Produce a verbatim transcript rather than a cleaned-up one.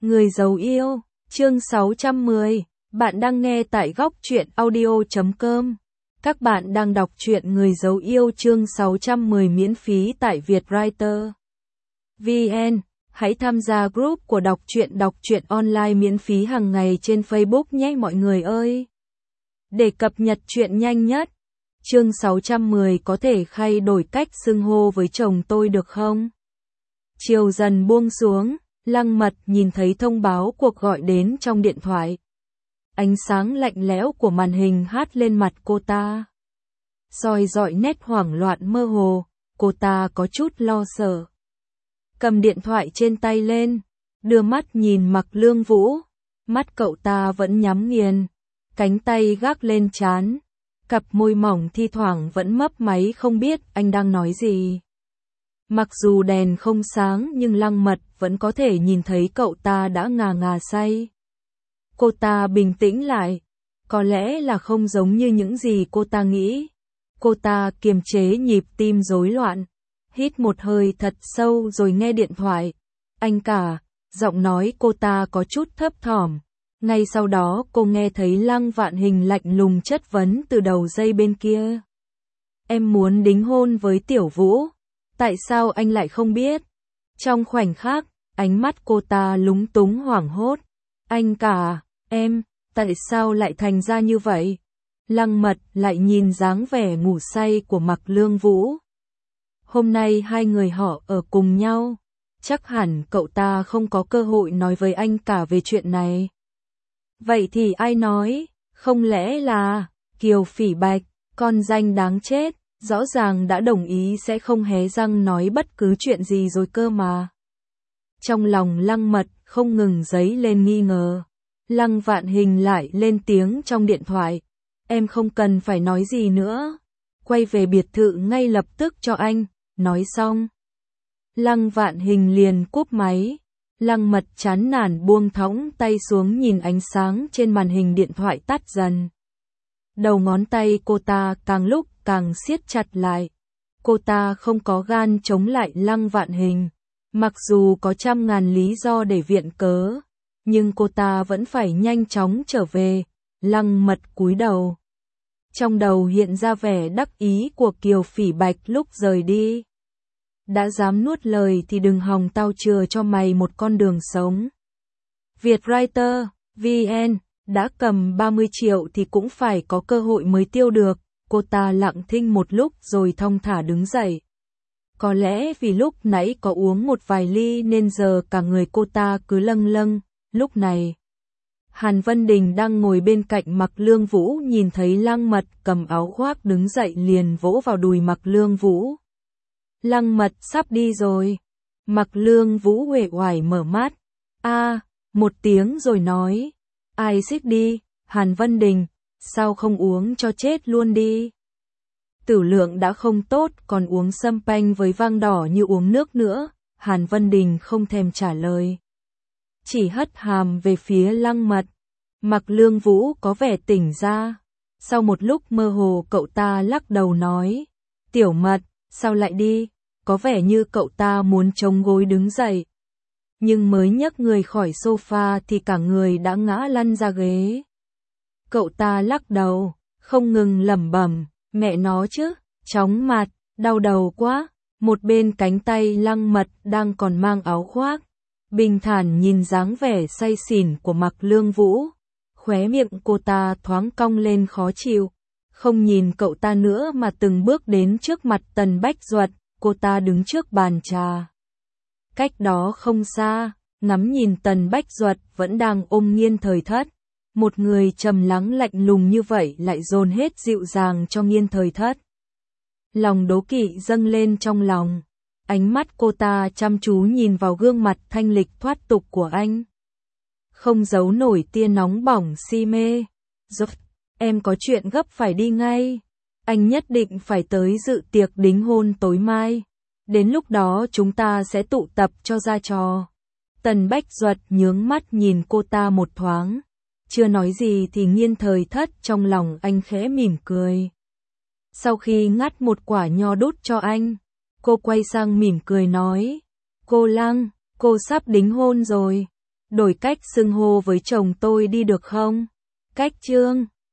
Người giấu yêu, chương sáu trăm mười. Bạn đang nghe tại góc truyện audio chấm com. Các bạn đang đọc truyện Người giấu yêu chương sáu trăm mười miễn phí tại Vietwriter. vê en. Hãy tham gia group của đọc truyện đọc truyện online miễn phí hàng ngày trên Facebook nhé mọi người ơi. Để cập nhật truyện nhanh nhất. Chương sáu trăm mười có thể thay đổi cách xưng hô với chồng tôi được không? Chiều dần buông xuống. Lăng Mật nhìn thấy thông báo cuộc gọi đến trong điện thoại. Ánh sáng lạnh lẽo của màn hình hát lên mặt cô ta. Soi rọi nét hoảng loạn mơ hồ, cô ta có chút lo sợ. Cầm điện thoại trên tay lên, đưa mắt nhìn Mạc Lương Vũ. Mắt cậu ta vẫn nhắm nghiền, cánh tay gác lên trán. Cặp môi mỏng thi thoảng vẫn mấp máy không biết anh đang nói gì. Mặc dù đèn không sáng nhưng Lăng Mật vẫn có thể nhìn thấy cậu ta đã ngà ngà say. Cô ta bình tĩnh lại. Có lẽ là không giống như những gì cô ta nghĩ. Cô ta kiềm chế nhịp tim rối loạn. Hít một hơi thật sâu rồi nghe điện thoại. Anh cả, giọng nói cô ta có chút thấp thỏm. Ngay sau đó cô nghe thấy Lăng Vạn Hình lạnh lùng chất vấn từ đầu dây bên kia. Em muốn đính hôn với Tiểu Vũ. Tại sao anh lại không biết? Trong khoảnh khắc, ánh mắt cô ta lúng túng hoảng hốt. Anh cả, em, tại sao lại thành ra như vậy? Lăng Mật lại nhìn dáng vẻ ngủ say của Mạc Lương Vũ. Hôm nay hai người họ ở cùng nhau. Chắc hẳn cậu ta không có cơ hội nói với anh cả về chuyện này. Vậy thì ai nói? Không lẽ là Kiều Phỉ Bạch, con danh đáng chết? Rõ ràng đã đồng ý sẽ không hé răng nói bất cứ chuyện gì rồi cơ mà. Trong lòng Lăng Mật không ngừng dấy lên nghi ngờ. Lăng Vạn Hình lại lên tiếng trong điện thoại. Em không cần phải nói gì nữa. Quay về biệt thự ngay lập tức cho anh. Nói xong. Lăng Vạn Hình liền cúp máy. Lăng Mật chán nản buông thõng tay xuống nhìn ánh sáng trên màn hình điện thoại tắt dần. Đầu ngón tay cô ta càng lúc càng siết chặt lại. Cô ta không có gan chống lại Lăng Vạn Hình. Mặc dù có trăm ngàn lý do để viện cớ, nhưng cô ta vẫn phải nhanh chóng trở về. Lăng Mật cúi đầu. Trong đầu hiện ra vẻ đắc ý của Kiều Phỉ Bạch lúc rời đi. Đã dám nuốt lời thì đừng hòng tao chừa cho mày một con đường sống. Vietwriter, vê en, đã cầm ba mươi triệu thì cũng phải có cơ hội mới tiêu được. Cô ta lặng thinh một lúc rồi thong thả đứng dậy. Có lẽ vì lúc nãy có uống một vài ly nên giờ cả người cô ta cứ lâng lâng. Lúc này, Hàn Vân Đình đang ngồi bên cạnh Mạc Lương Vũ nhìn thấy Lăng Mật cầm áo khoác đứng dậy liền vỗ vào đùi Mạc Lương Vũ. Lăng Mật sắp đi rồi. Mạc Lương Vũ uể oải mở mắt. A, một tiếng rồi nói. Ai xích đi, Hàn Vân Đình. Sao không uống cho chết luôn đi? Tử lượng đã không tốt còn uống sâm panh với vang đỏ như uống nước nữa. Hàn Vân Đình không thèm trả lời. Chỉ hất hàm về phía Lăng Mật. Mạc Lương Vũ có vẻ tỉnh ra. Sau một lúc mơ hồ cậu ta lắc đầu nói. Tiểu Mật, sao lại đi? Có vẻ như cậu ta muốn chống gối đứng dậy. Nhưng mới nhấc người khỏi sofa thì cả người đã ngã lăn ra ghế. Cậu ta lắc đầu, không ngừng lẩm bẩm, mẹ nó chứ, chóng mặt, đau đầu quá. Một bên cánh tay Lăng Mật đang còn mang áo khoác, bình thản nhìn dáng vẻ say xỉn của Mạc Lương Vũ. Khóe miệng cô ta thoáng cong lên khó chịu, không nhìn cậu ta nữa mà từng bước đến trước mặt Tần Bách Duật. Cô ta đứng trước bàn trà. Cách đó không xa, ngắm nhìn Tần Bách Duật vẫn đang ôm Nghiên Thời Thất. Một người trầm lắng lạnh lùng như vậy lại dồn hết dịu dàng cho Nghiên Thời Thất. Lòng đố kỵ dâng lên trong lòng. Ánh mắt cô ta chăm chú nhìn vào gương mặt thanh lịch thoát tục của anh. Không giấu nổi tia nóng bỏng si mê. Giúp, em có chuyện gấp phải đi ngay. Anh nhất định phải tới dự tiệc đính hôn tối mai. Đến lúc đó chúng ta sẽ tụ tập cho ra trò. Tần Bách Duật nhướng mắt nhìn cô ta một thoáng. Chưa nói gì thì Nghiên Thời Thất trong lòng anh khẽ mỉm cười. Sau khi ngắt một quả nho đút cho anh, cô quay sang mỉm cười nói. Cô Lăng, cô sắp đính hôn rồi. đổi cách xưng hô với chồng tôi đi được không? Cách chương